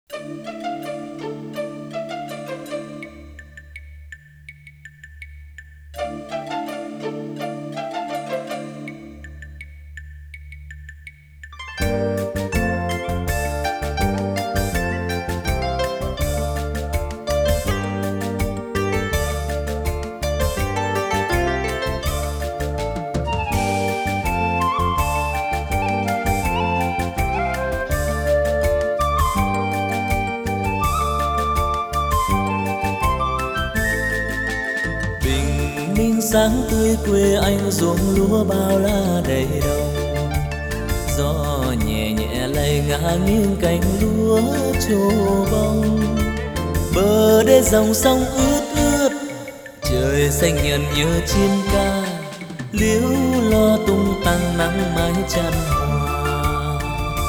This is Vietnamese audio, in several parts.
Sáng tươi quê anh ruộng lúa bao la đầy đồng, gió nhẹ nhẹ lay ngả nghiêng cánh lúa trổ bông. Bờ đê dòng sông ướt ướt, trời xanh nhợn nhớ chim ca, liễu lo tung tăng nắng mái chăn hòa.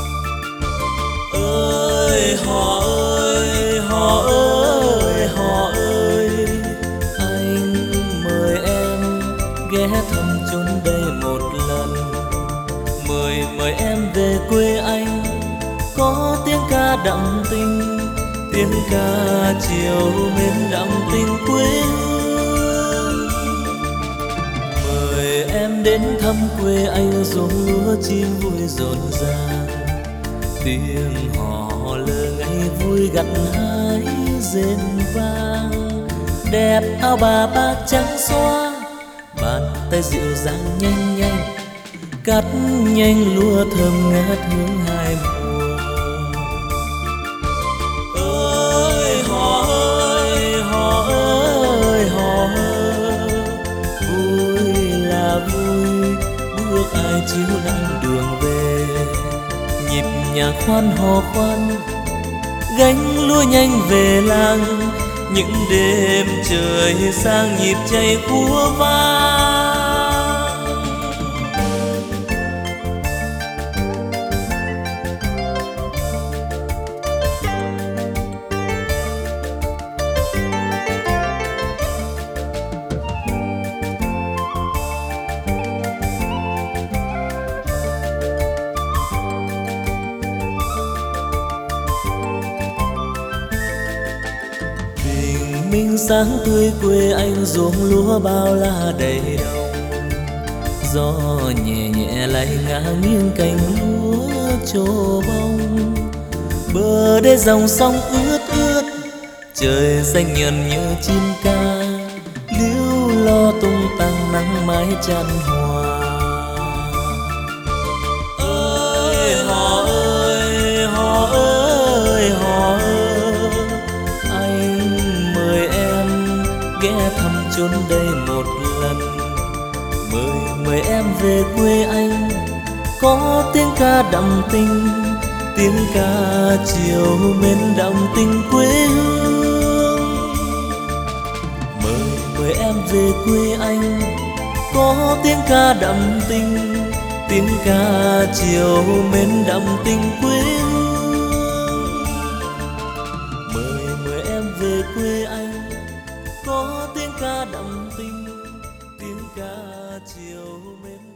Ơi họ ơi họ ơi họ ơi, ghé thăm chốn đây một lần. Mời em về quê anh, có tiếng ca đậm tình, tiếng ca chiều mến đậm tình quê hương. Mời em đến thăm quê anh, ruộng lúa chim vui rộn ràng, tiếng hò lơ ngây vui gặt hái rền vang. Đẹp áo bà bạc trắng xóa, bàn tay dịu dàng nhanh nhanh, cắt nhanh lúa thơm ngát hương hai mùa. Ơi họ ơi họ ơi họ ơi, vui là vui, bước ai chiếu nắng đường về. Nhịp nhàng khoan hò khoan, gánh lúa nhanh về làng, những đêm trời sang nhịp chạy của vang. Mình sáng tươi quê anh ruộng lúa bao la đầy đồng, gió nhẹ nhẹ lay ngả nghiêng cánh lúa trổ bông. Bờ đê dòng sông ướt ướt, trời xanh nhợn nhớ chim ca, liễu lo tung tăng nắng mái chăn hòa. Ơi họ ơi họ ơi họ ơi, ghé thăm chốn đây một lần. Mời em về quê anh, có tiếng ca đậm tình, tiếng ca chiều mến đậm tình quê hương. Mời em về quê anh, có tiếng ca đậm tình, tiếng ca chiều mến đậm tình quê hương. Mời em về quê anh, có tiếng ca đậm tình, tiếng ca chiều mến